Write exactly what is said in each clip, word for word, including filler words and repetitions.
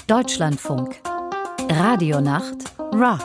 Deutschlandfunk. Radionacht Rock.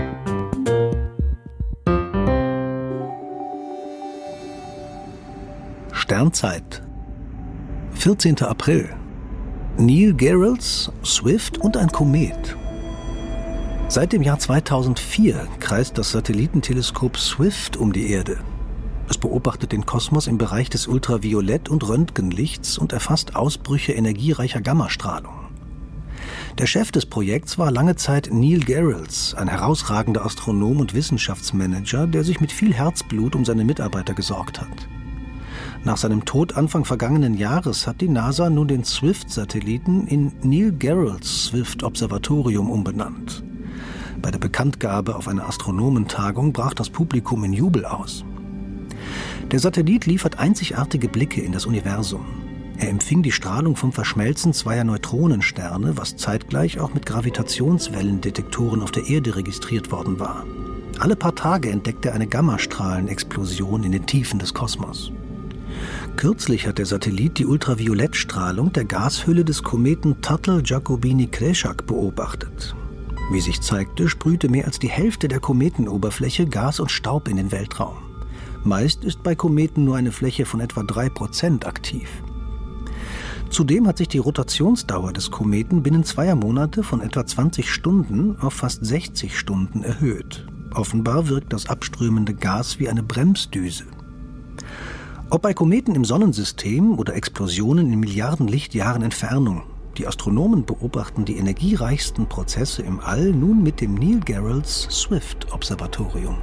Sternzeit. vierzehnter April. Neil Gehrels, Swift und ein Komet. Seit dem Jahr zweitausendvier kreist das Satellitenteleskop Swift um die Erde. Es beobachtet den Kosmos im Bereich des Ultraviolett- und Röntgenlichts und erfasst Ausbrüche energiereicher Gammastrahlung. Der Chef des Projekts war lange Zeit Neil Gehrels, ein herausragender Astronom und Wissenschaftsmanager, der sich mit viel Herzblut um seine Mitarbeiter gesorgt hat. Nach seinem Tod Anfang vergangenen Jahres hat die NASA nun den Swift-Satelliten in Neil Gehrels Swift-Observatorium umbenannt. Bei der Bekanntgabe auf einer Astronomentagung brach das Publikum in Jubel aus. Der Satellit liefert einzigartige Blicke in das Universum. Er empfing die Strahlung vom Verschmelzen zweier Neutronensterne, was zeitgleich auch mit Gravitationswellendetektoren auf der Erde registriert worden war. Alle paar Tage entdeckte er eine Gammastrahlenexplosion in den Tiefen des Kosmos. Kürzlich hat der Satellit die Ultraviolettstrahlung der Gashülle des Kometen Tuttle-Giacobini-Kresák beobachtet. Wie sich zeigte, sprühte mehr als die Hälfte der Kometenoberfläche Gas und Staub in den Weltraum. Meist ist bei Kometen nur eine Fläche von etwa drei Prozent aktiv. Zudem hat sich die Rotationsdauer des Kometen binnen zweier Monate von etwa zwanzig Stunden auf fast sechzig Stunden erhöht. Offenbar wirkt das abströmende Gas wie eine Bremsdüse. Ob bei Kometen im Sonnensystem oder Explosionen in Milliarden Lichtjahren Entfernung, die Astronomen beobachten die energiereichsten Prozesse im All nun mit dem Neil Gehrels Swift-Observatorium.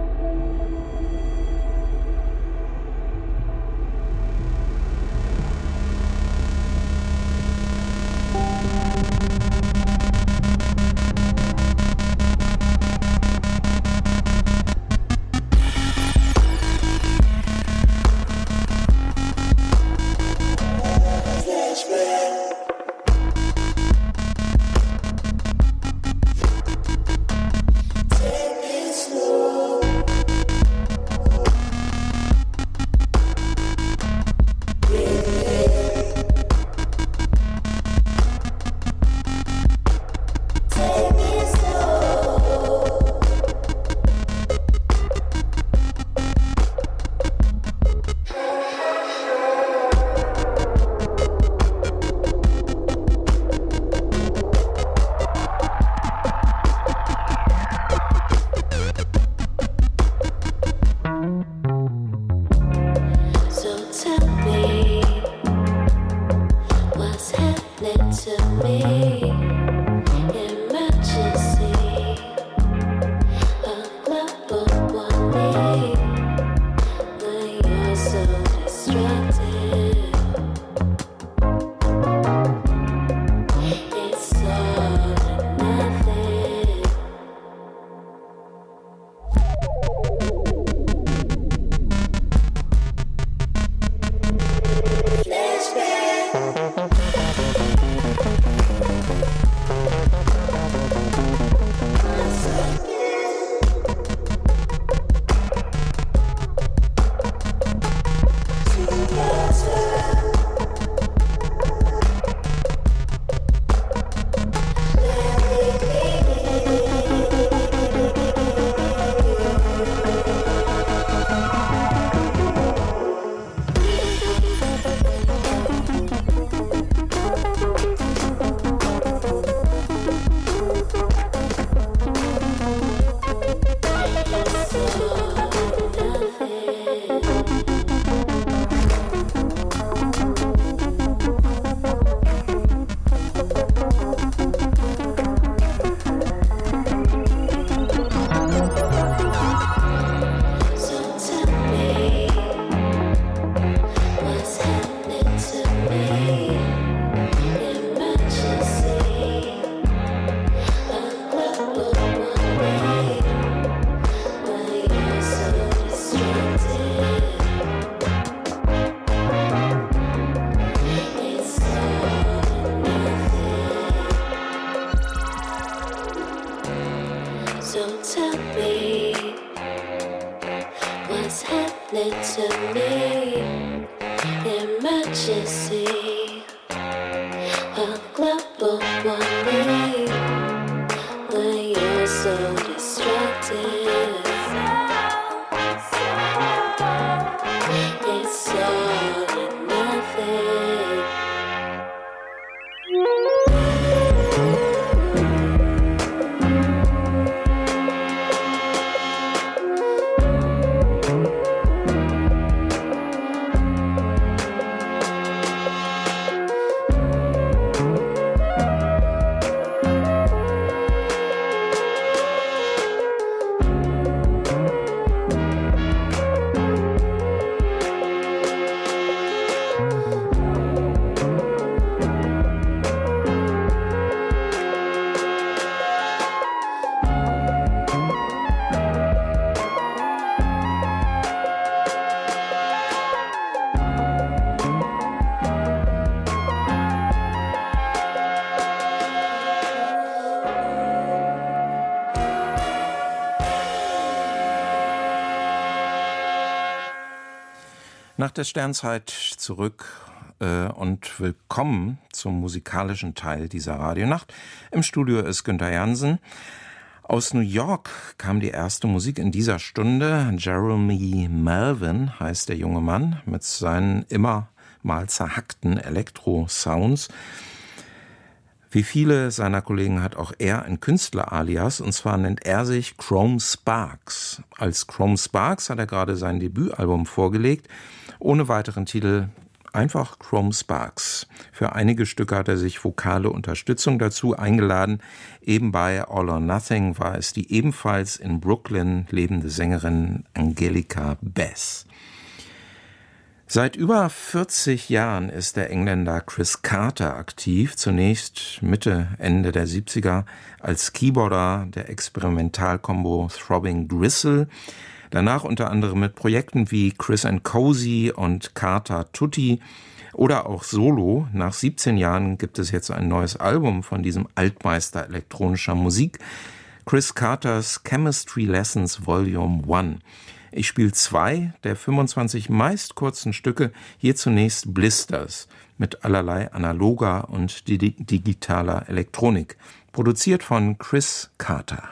to me, emergency, a global But one day, when you're so destructive, it's all or nothing. Nach der Sternzeit zurück äh, und willkommen zum musikalischen Teil dieser Radionacht. Im Studio ist Günther Jansen. Aus New York kam die erste Musik in dieser Stunde. Jeremy Melvin heißt der junge Mann mit seinen immer mal zerhackten Elektro-Sounds. Wie viele seiner Kollegen hat auch er ein Künstler-Alias, und zwar nennt er sich Chrome Sparks. Als Chrome Sparks hat er gerade sein Debütalbum vorgelegt, ohne weiteren Titel, einfach Chrome Sparks. Für einige Stücke hat er sich vokale Unterstützung dazu eingeladen. Eben bei All or Nothing war es die ebenfalls in Brooklyn lebende Sängerin Angelica Bass. Seit über vierzig Jahren ist der Engländer Chris Carter aktiv, zunächst Mitte, Ende der siebziger als Keyboarder der Experimentalkombo Throbbing Gristle, danach unter anderem mit Projekten wie Chris and Cozy und Carter Tutti oder auch solo. Nach siebzehn Jahren gibt es jetzt ein neues Album von diesem Altmeister elektronischer Musik, Chris Carters Chemistry Lessons Volume eins. Ich spiele zwei der fünfundzwanzig meist kurzen Stücke, hier zunächst Blisters mit allerlei analoger und di- digitaler Elektronik, produziert von Chris Carter.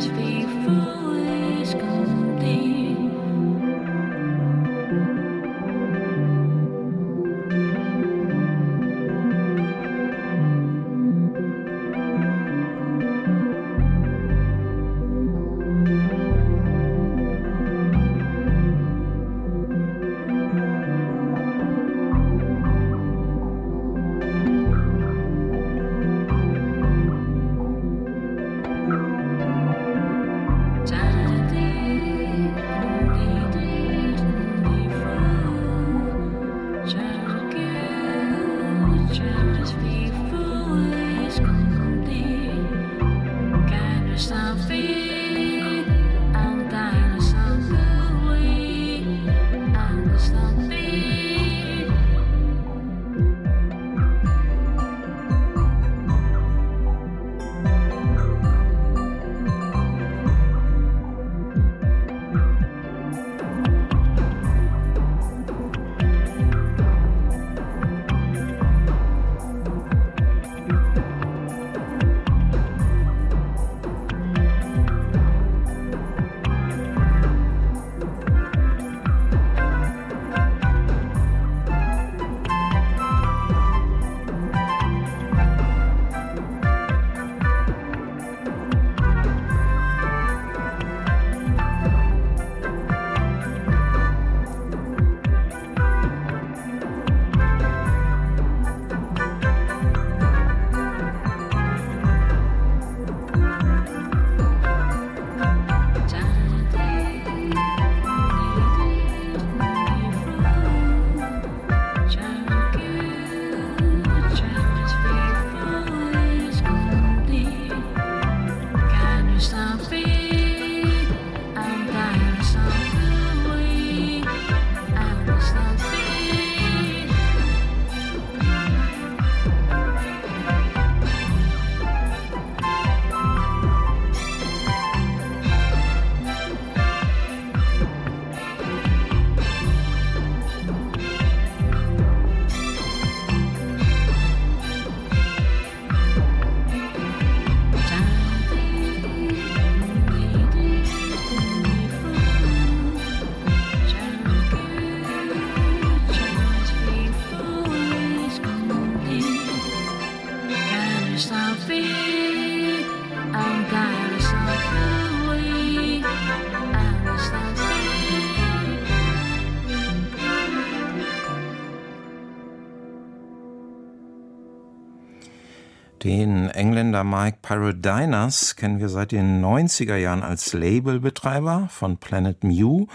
Den Engländer Mike Paradinas kennen wir seit den neunziger Jahren als Labelbetreiber von Planet Mew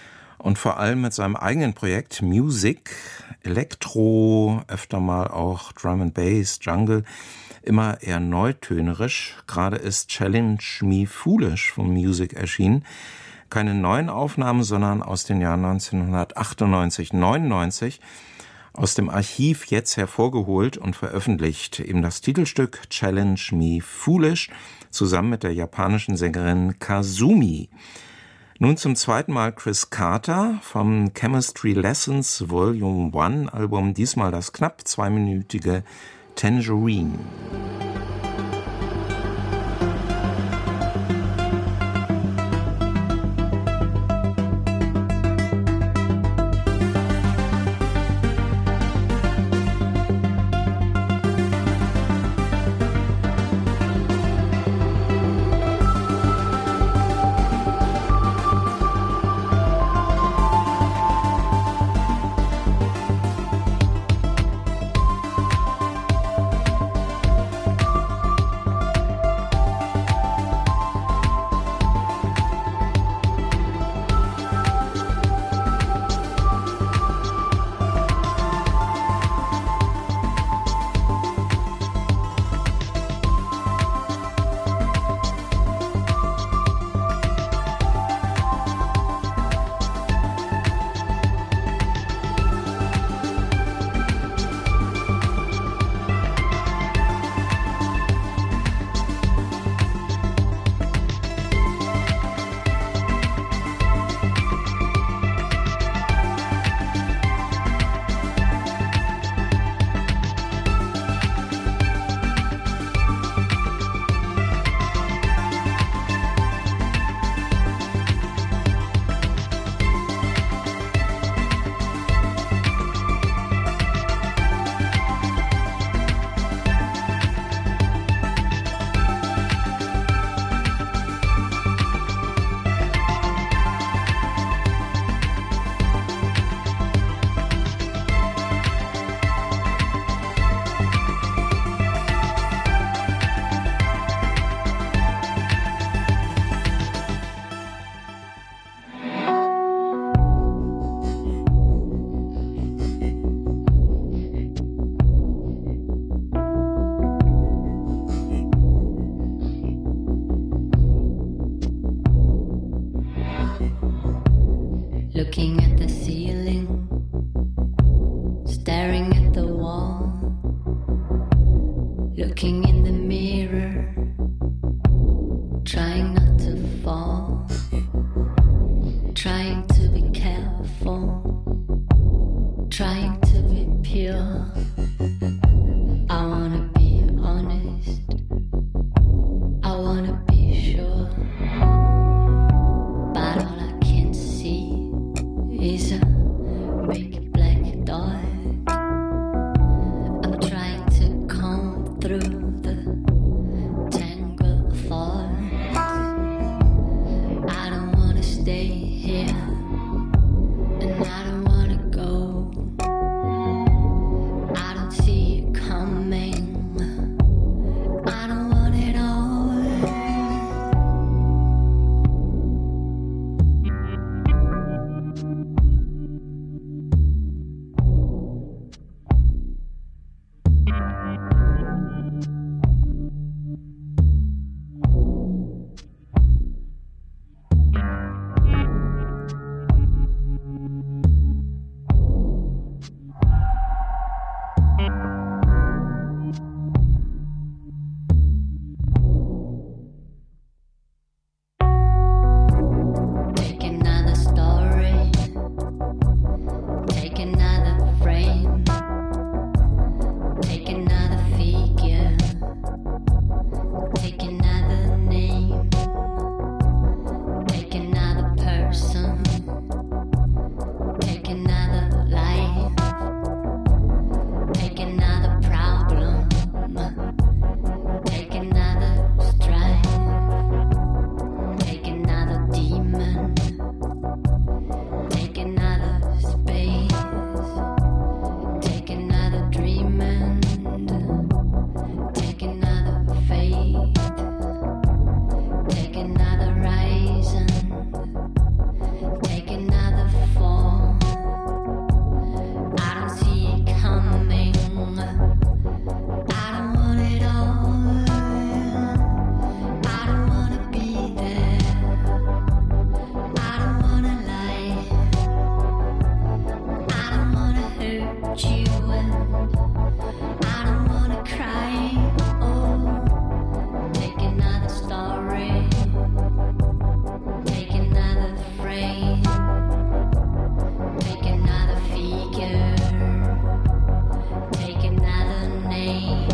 und vor allem mit seinem eigenen Projekt Music, Elektro, öfter mal auch Drum and Bass, Jungle, immer eher neutönerisch. Gerade ist Challenge Me Foolish von Music erschienen. Keine neuen Aufnahmen, sondern aus den Jahren neunzehnhundertachtundneunzig, neunundneunzig, aus dem Archiv jetzt hervorgeholt und veröffentlicht. Eben das Titelstück Challenge Me Foolish zusammen mit der japanischen Sängerin Kazumi. Nun zum zweiten Mal Chris Carter vom Chemistry Lessons Volume eins Album, diesmal das knapp zweiminütige Tangerine. looking at the ceiling, staring at the wall, looking in the mirror, trying not to fall, trying to be careful, trying to be pure. I wanna be honest, I wanna be sure, but all I can see is a big black dot. I'm trying to comb through the tangled thoughts. I don't wanna stay here, and I don't wanna go. I don't see it coming. I don't want it all. Take another story, take another frame, take another figure, take another name, take another person, take another life, take another problem, take another strife, take another demon, take another space, take another dream and take another faith, take another rising, take another fall. I don't see it coming. I don't want it all. I don't wanna be there. I don't wanna lie. I don't wanna hurt you, and I don't wanna cry. Oh, take another story, take another frame, take another figure, take another name.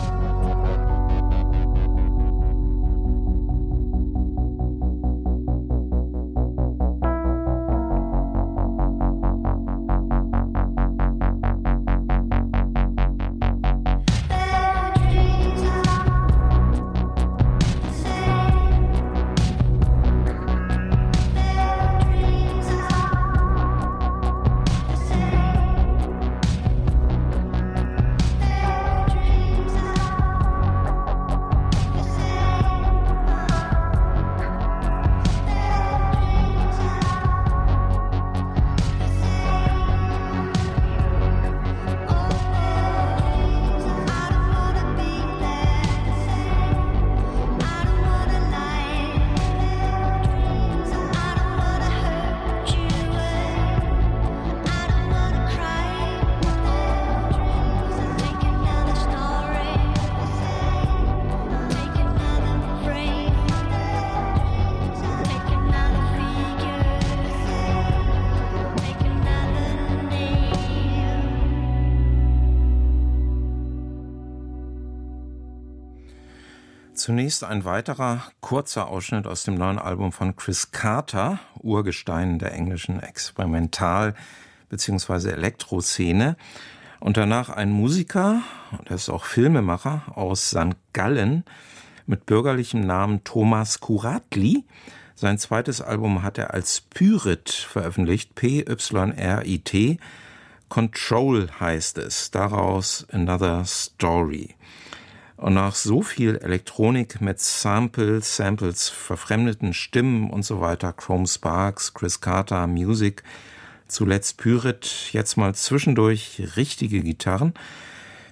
Zunächst ein weiterer kurzer Ausschnitt aus dem neuen Album von Chris Carter, Urgestein der englischen Experimental- bzw. Elektroszene. Und danach ein Musiker, der ist auch Filmemacher, aus Sankt Gallen mit bürgerlichem Namen Thomas Kuratli. Sein zweites Album hat er als Pyrit veröffentlicht, P Y R I T. Control heißt es, daraus Another Story. Und nach so viel Elektronik mit Samples, Samples, verfremdeten Stimmen und so weiter, Chrome Sparks, Chris Carter, Music, zuletzt Pyrit, jetzt mal zwischendurch richtige Gitarren.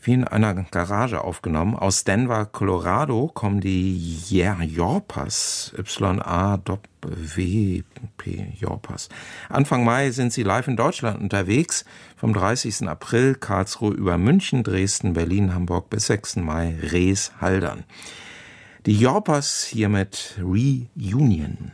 wie in einer Garage aufgenommen. Aus Denver, Colorado kommen die Yeah Yorpas, Y A W P Yorpas. Anfang Mai sind sie live in Deutschland unterwegs, vom dreißigsten April Karlsruhe über München, Dresden, Berlin, Hamburg bis sechsten Mai Rees, Haldern. Die Yorpas hier mit Reunion.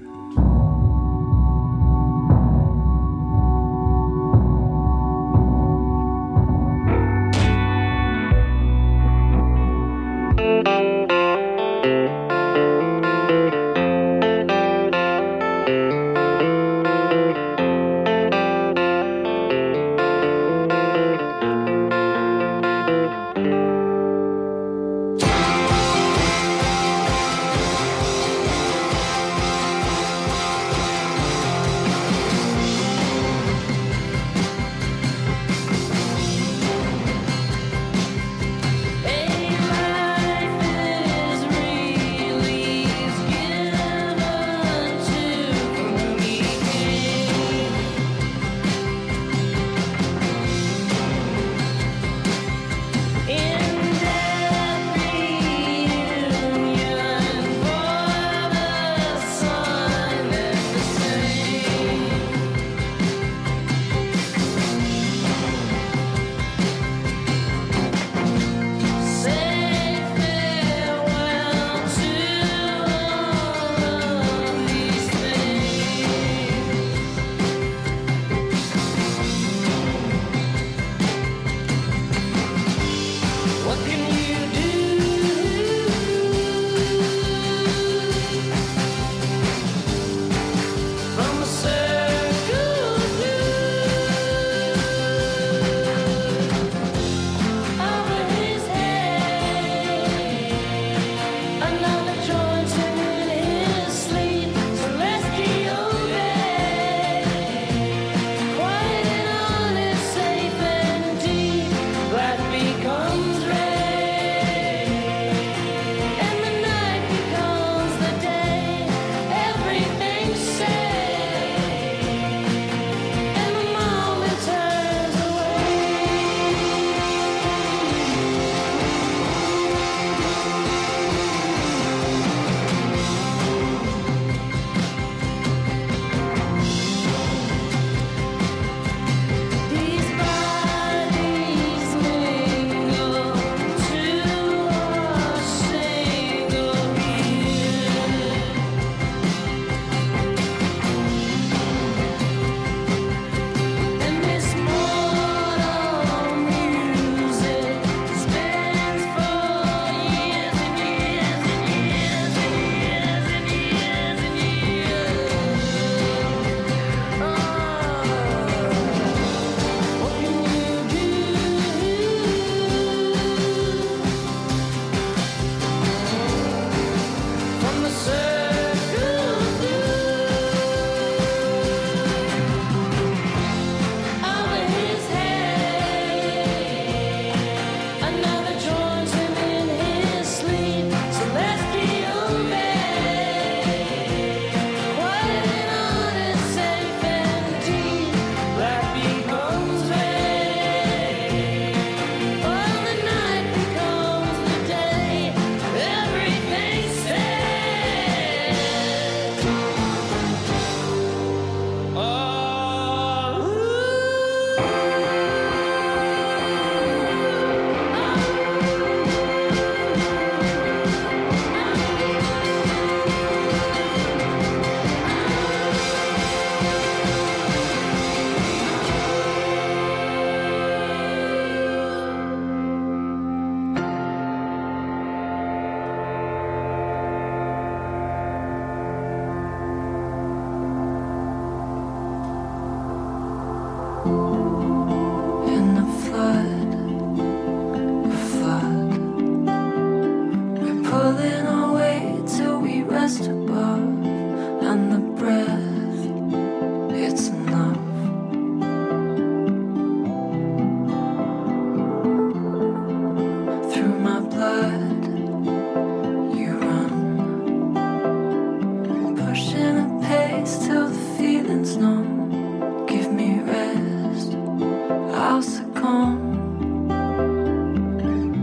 I'll succumb.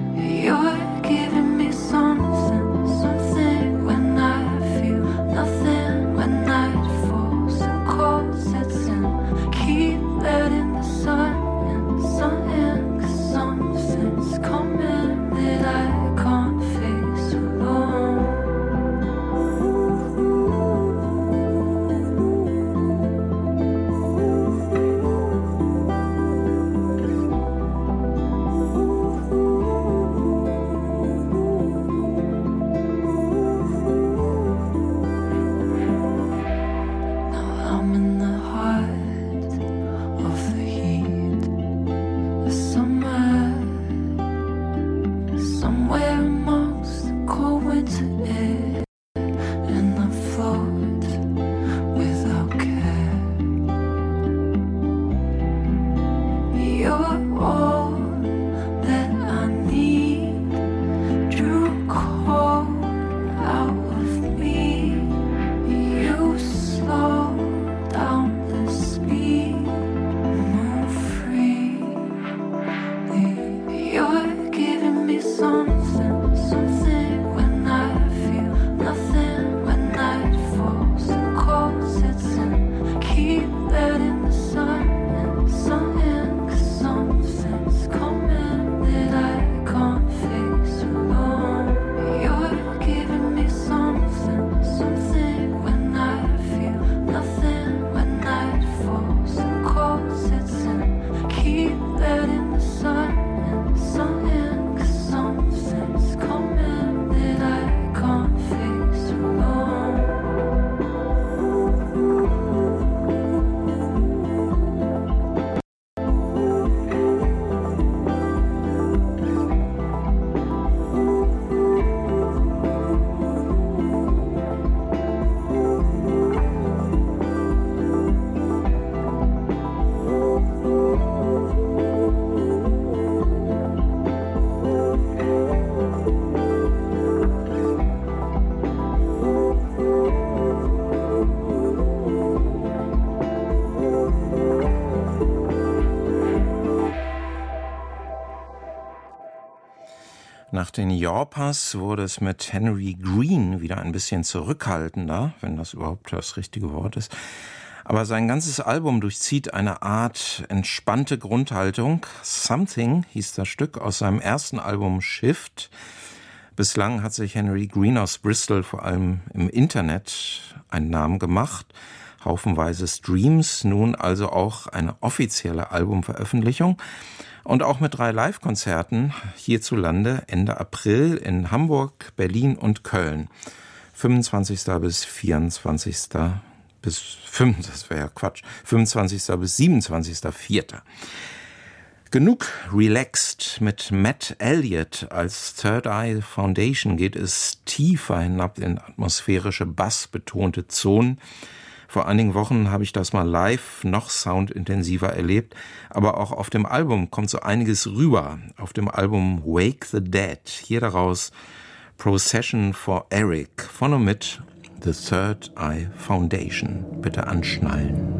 Nach den Yorpers wurde es mit Henry Green wieder ein bisschen zurückhaltender, wenn das überhaupt das richtige Wort ist. Aber sein ganzes Album durchzieht eine Art entspannte Grundhaltung. Something hieß das Stück aus seinem ersten Album Shift. Bislang hat sich Henry Green aus Bristol vor allem im Internet einen Namen gemacht. Haufenweise Streams, nun also auch eine offizielle Albumveröffentlichung. Und auch mit drei Live-Konzerten hierzulande Ende April in Hamburg, Berlin und Köln. fünfundzwanzigster bis vierundzwanzigster bis fünf, das wäre ja Quatsch, fünfundzwanzigster bis siebenundzwanzigster vierter Genug relaxed. Mit Matt Elliott als Third Eye Foundation geht es tiefer hinab in atmosphärische, bassbetonte Zonen. Vor einigen Wochen habe ich das mal live noch soundintensiver erlebt, aber auch auf dem Album kommt so einiges rüber. Auf dem Album Wake the Dead, hier daraus Procession for Eric, von und mit The Third Eye Foundation. Bitte anschnallen.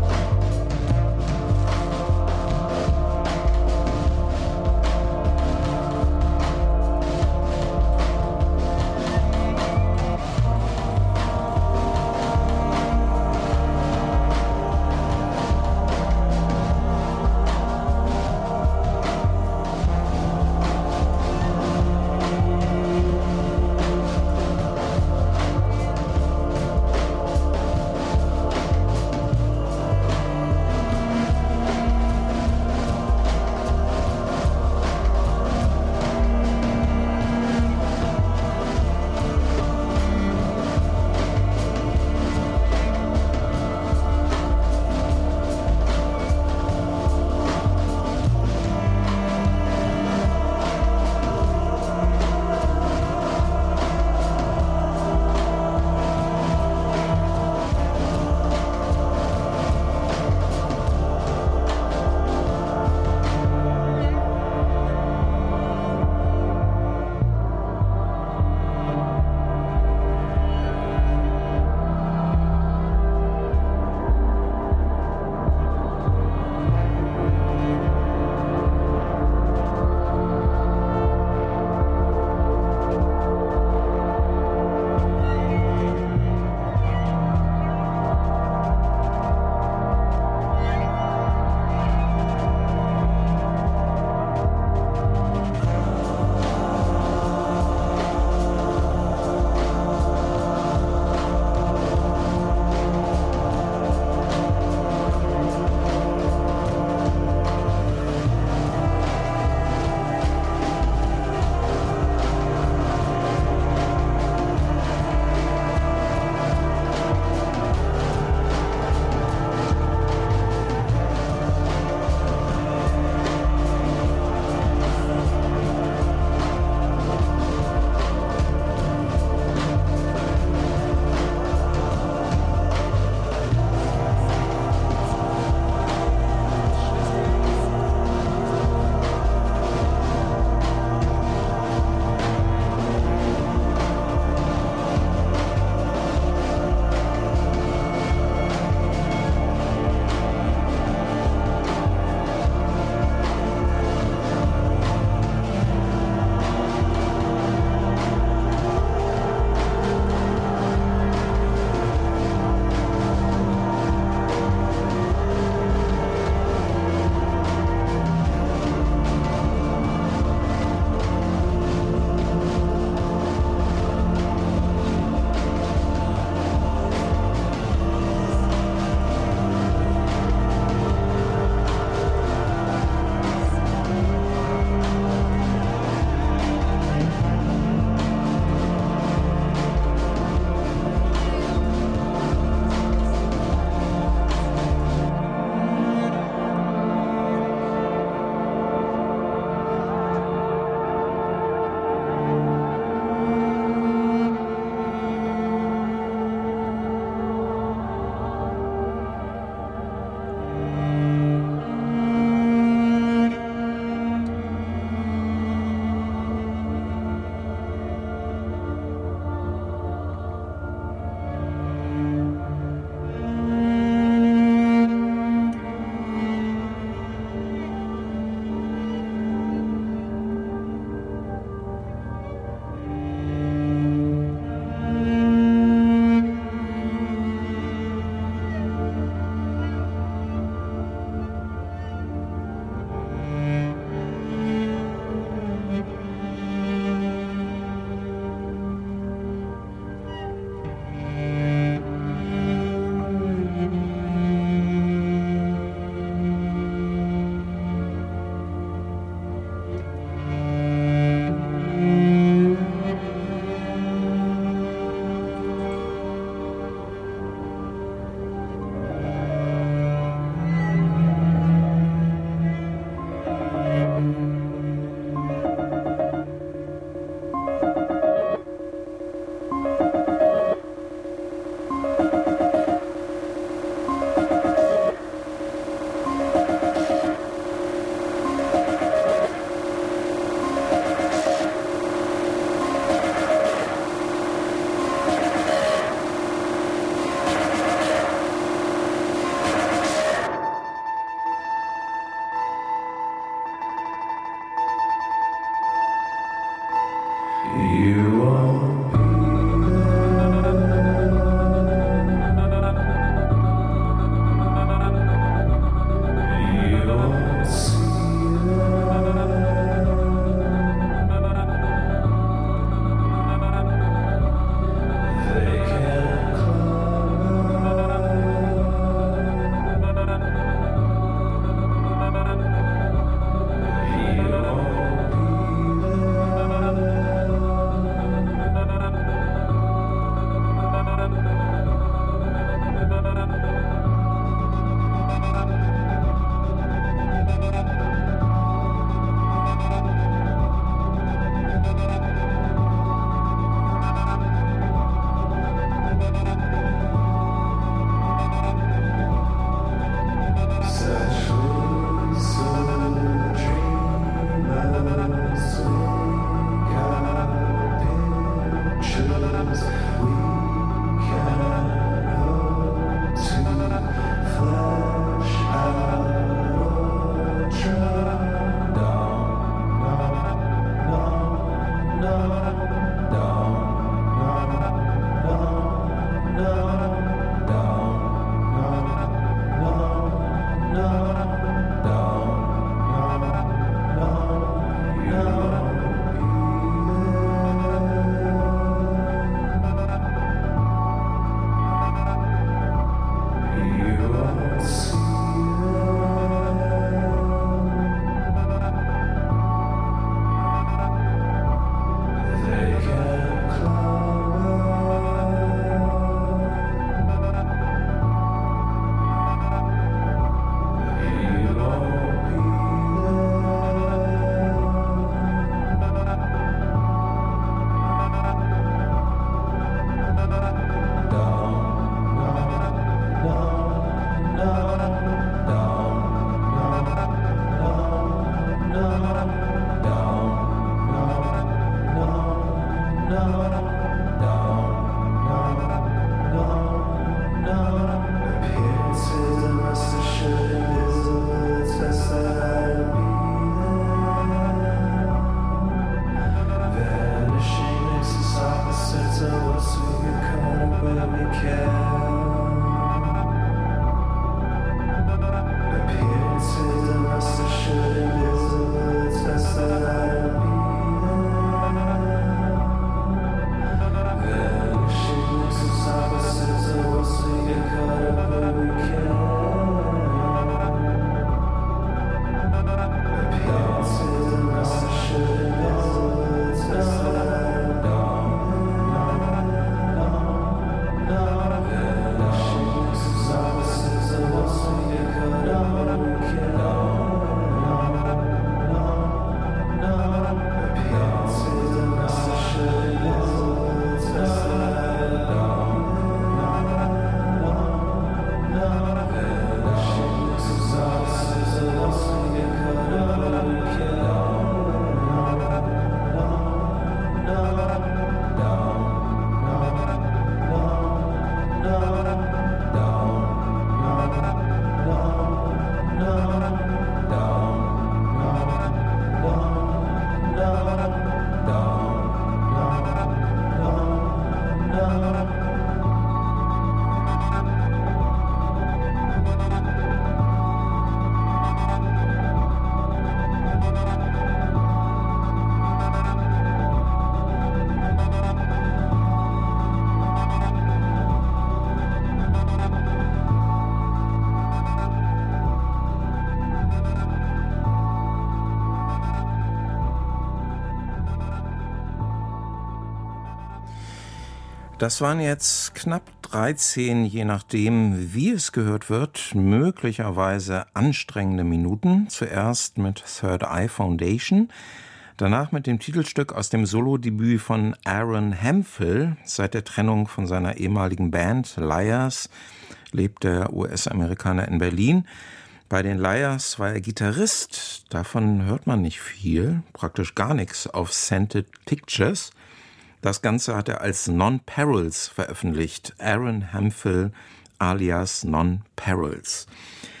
Das waren jetzt knapp dreizehn, je nachdem, wie es gehört wird, möglicherweise anstrengende Minuten. Zuerst mit Third Eye Foundation, danach mit dem Titelstück aus dem Solodebüt von Aaron Hemphill. Seit der Trennung von seiner ehemaligen Band Liars lebt der U S-Amerikaner in Berlin. Bei den Liars war er Gitarrist. Davon hört man nicht viel, praktisch gar nichts auf Scented Pictures. Das Ganze hat er als Non-Perils veröffentlicht. Aaron Hemphill alias Non-Perils.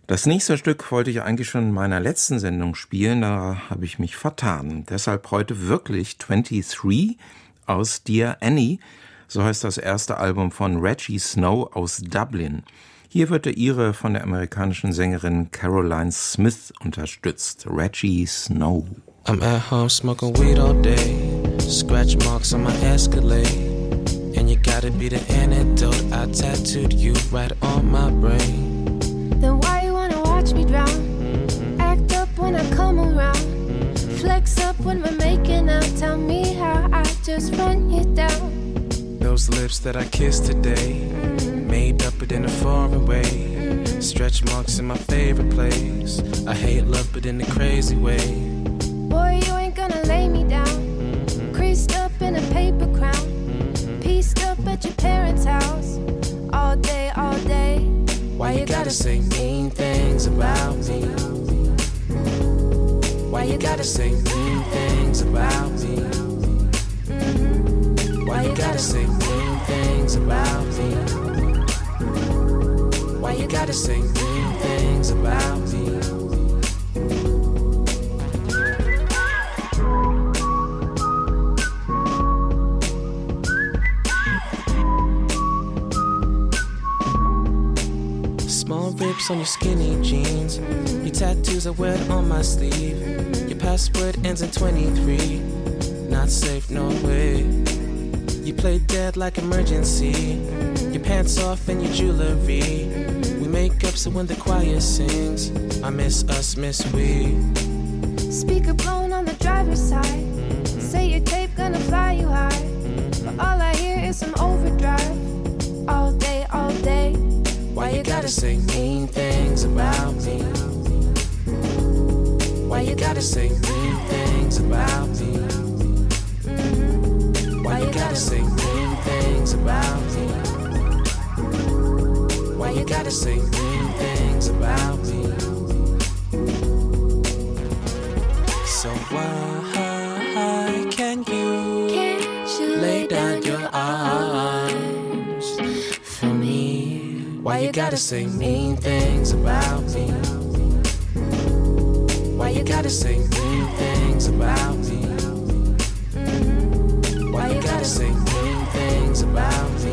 Das nächste Stück wollte ich eigentlich schon in meiner letzten Sendung spielen, da habe ich mich vertan. Deshalb heute wirklich twenty-three aus Dear Annie, so heißt das erste Album von Reggie Snow aus Dublin. Hier wird der Ire von der amerikanischen Sängerin Caroline Smith unterstützt. Reggie Snow. I'm at home smoking weed all day, scratch marks on my Escalade, and you gotta be the antidote. I tattooed you right on my brain. Then why you wanna watch me drown? Act up when I come around. Flex up when we're making out. Tell me how I just run you down. Those lips that I kissed today, mm-hmm. made up but in a foreign way. Mm-hmm. Stretch marks in my favorite place. I hate love but in a crazy way. Boy, you ain't gonna lay me down. Mm-hmm. Creased up in a paper crown. Mm-hmm. Pieced up at your parents' house. All day, all day. Why you gotta say mean things about me? Why you gotta say mean things about me? Mm-hmm. Why you gotta say mean things about me? Why you gotta say mean things about me? Small rips on your skinny jeans. Your tattoos are wet on my sleeve. Your password ends in twenty-three. Not safe, no way. You play dead like emergency. Your pants off and your jewelry. We make up so when the choir sings, I miss us, miss we. Speaker blown on the driver's side. Say your tape gonna fly you high. But all I hear is some overdrive. All day, all day. Why you gotta say mean things about me? Why you gotta say mean things about me? Mm-hmm. Why you gotta say mean things about me? Why you gotta say mean things about me? So why can you, Can't you lay down your arms for me? Why you gotta say mean things about me? Why you gotta say mean things about me? Mm-hmm. Why you gotta say mean things about me?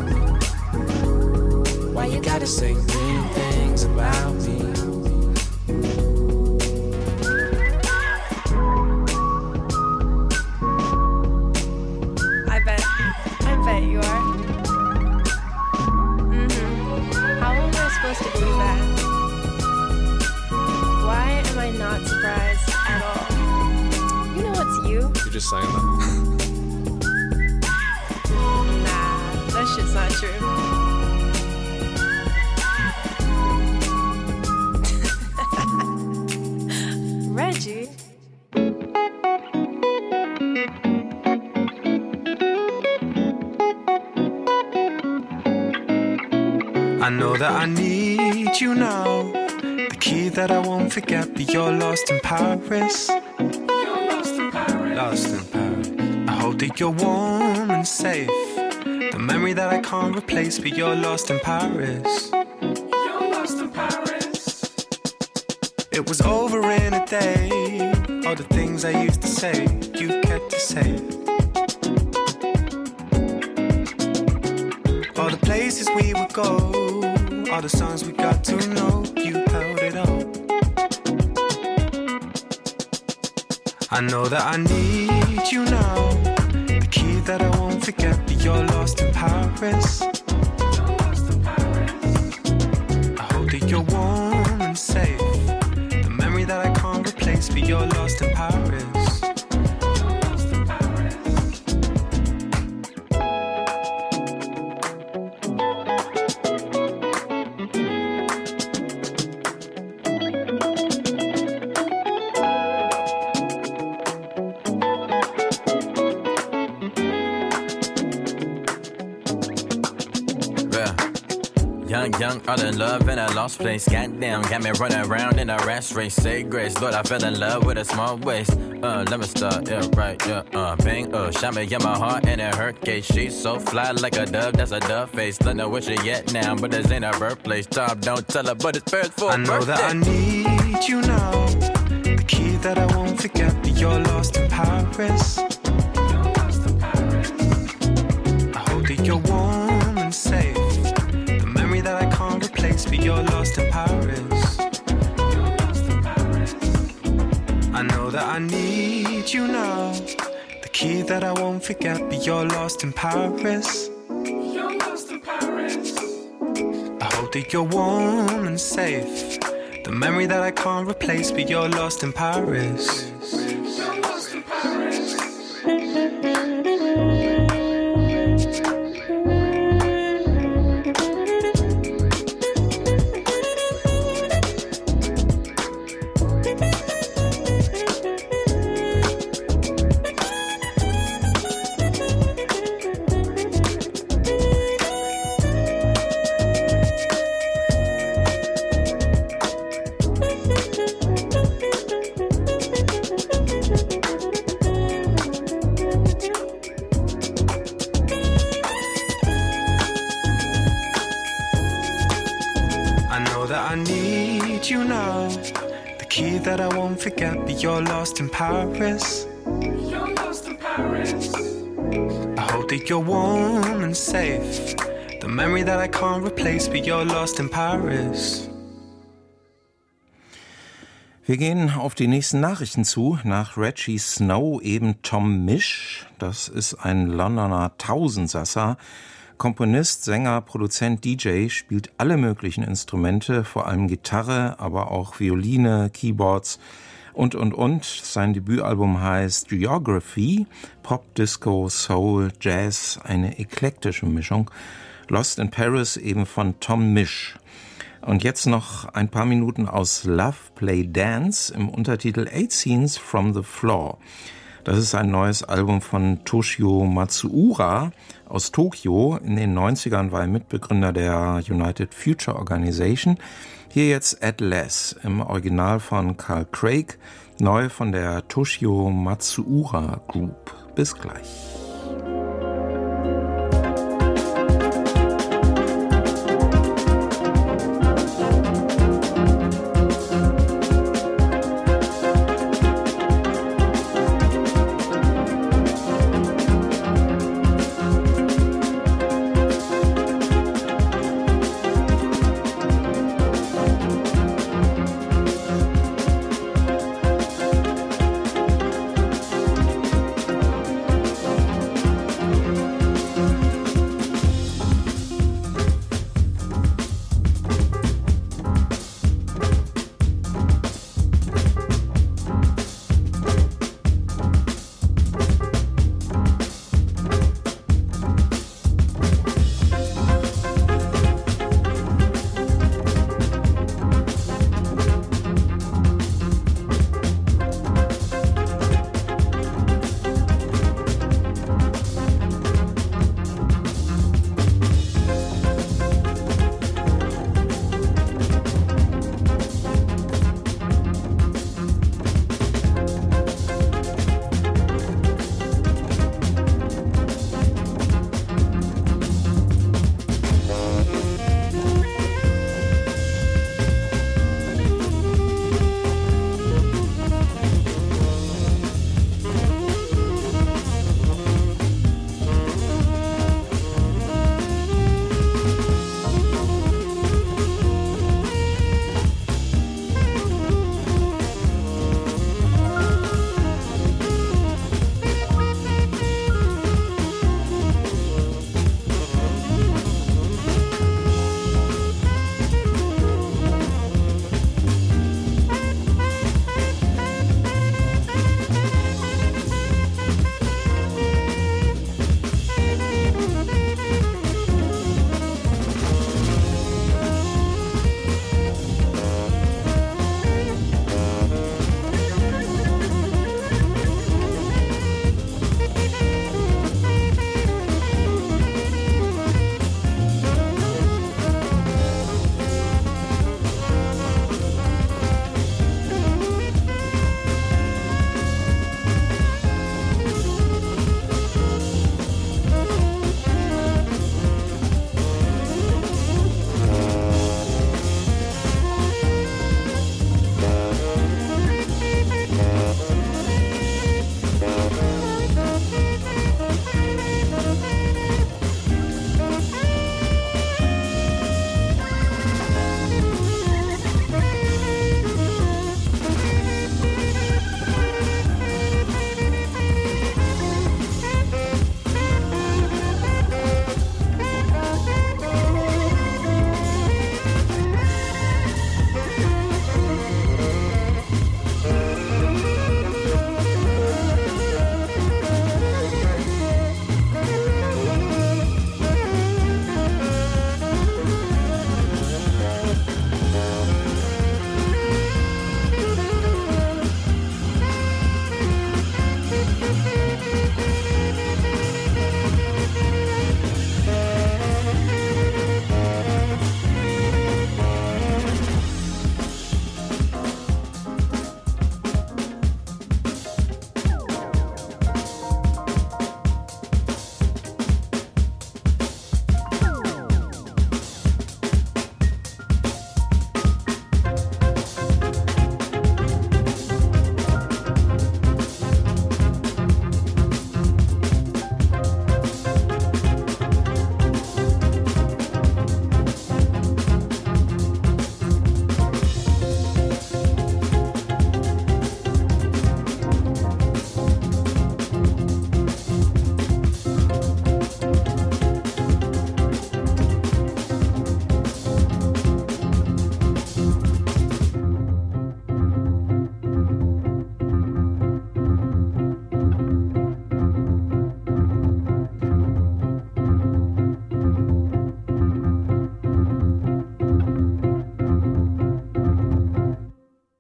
Why you gotta say mean things about me? I bet, I bet you are. How am I supposed to believe that? Why am I not surprised at all? You know it's you. You're just saying that. Nah, that shit's not true. Reggie? I know that I need you now. The key that I won't forget, but you're lost in Paris. You're lost in Paris. Lost in Paris. I hope that you're warm and safe. The memory that I can't replace, but you're lost in Paris. You're lost in Paris. It was over in a day. All the things I used to say, you kept to say. All the places we would go, all the songs we got to know, you held it up. I know that I need you now. The key that I won't forget, but you're lost in Paris. You're lost in Paris. I hope that you're warm and safe. The memory that I can't replace, but you're lost in Paris. You're lost in Paris. young, young, all in love in a lost place. Goddamn, got me running around in a rat race. Say grace, Lord, I fell in love with a small waist. Uh, let me start, yeah, right, yeah, uh, bang, uh, shot me in my heart and it hurt case. She's so fly like a dove, that's a dove face. Don't know where she at now, but this ain't her birthplace. Tom, don't tell her, but it's first for I know birthday. that I need you now. The key that I won't forget, but you're lost in Paris. You're lost in Paris. I hope that you're warm and safe. The memory that I can't replace, but you're lost in Paris. You're lost in Paris. I know that I need you now. The key that I won't forget, but you're lost in Paris. You're lost in Paris. I hope that you're warm and safe. The memory that I can't replace, but you're lost in Paris. You're lost in Paris. That I won't forget, but you're lost in Paris. You're lost in Paris. I hope that you're warm and safe. The memory that I can't replace, but you're lost in Paris. Wir gehen auf die nächsten Nachrichten zu. Nach Reggie Snow eben Tom Misch. Das ist ein Londoner Tausendsasser. Komponist, Sänger, Produzent, D J, spielt alle möglichen Instrumente, vor allem Gitarre, aber auch Violine, Keyboards und, und, und. Sein Debütalbum heißt Geography, Pop, Disco, Soul, Jazz, eine eklektische Mischung. Lost in Paris eben von Tom Misch. Und jetzt noch ein paar Minuten aus Love, Play, Dance im Untertitel Eight Scenes from the Floor. Das ist ein neues Album von Toshio Matsuura aus Tokio. In den neunzigern war er Mitbegründer der United Future Organization. Hier jetzt At Less im Original von Carl Craig, neu von der Toshio Matsuura Group. Bis gleich.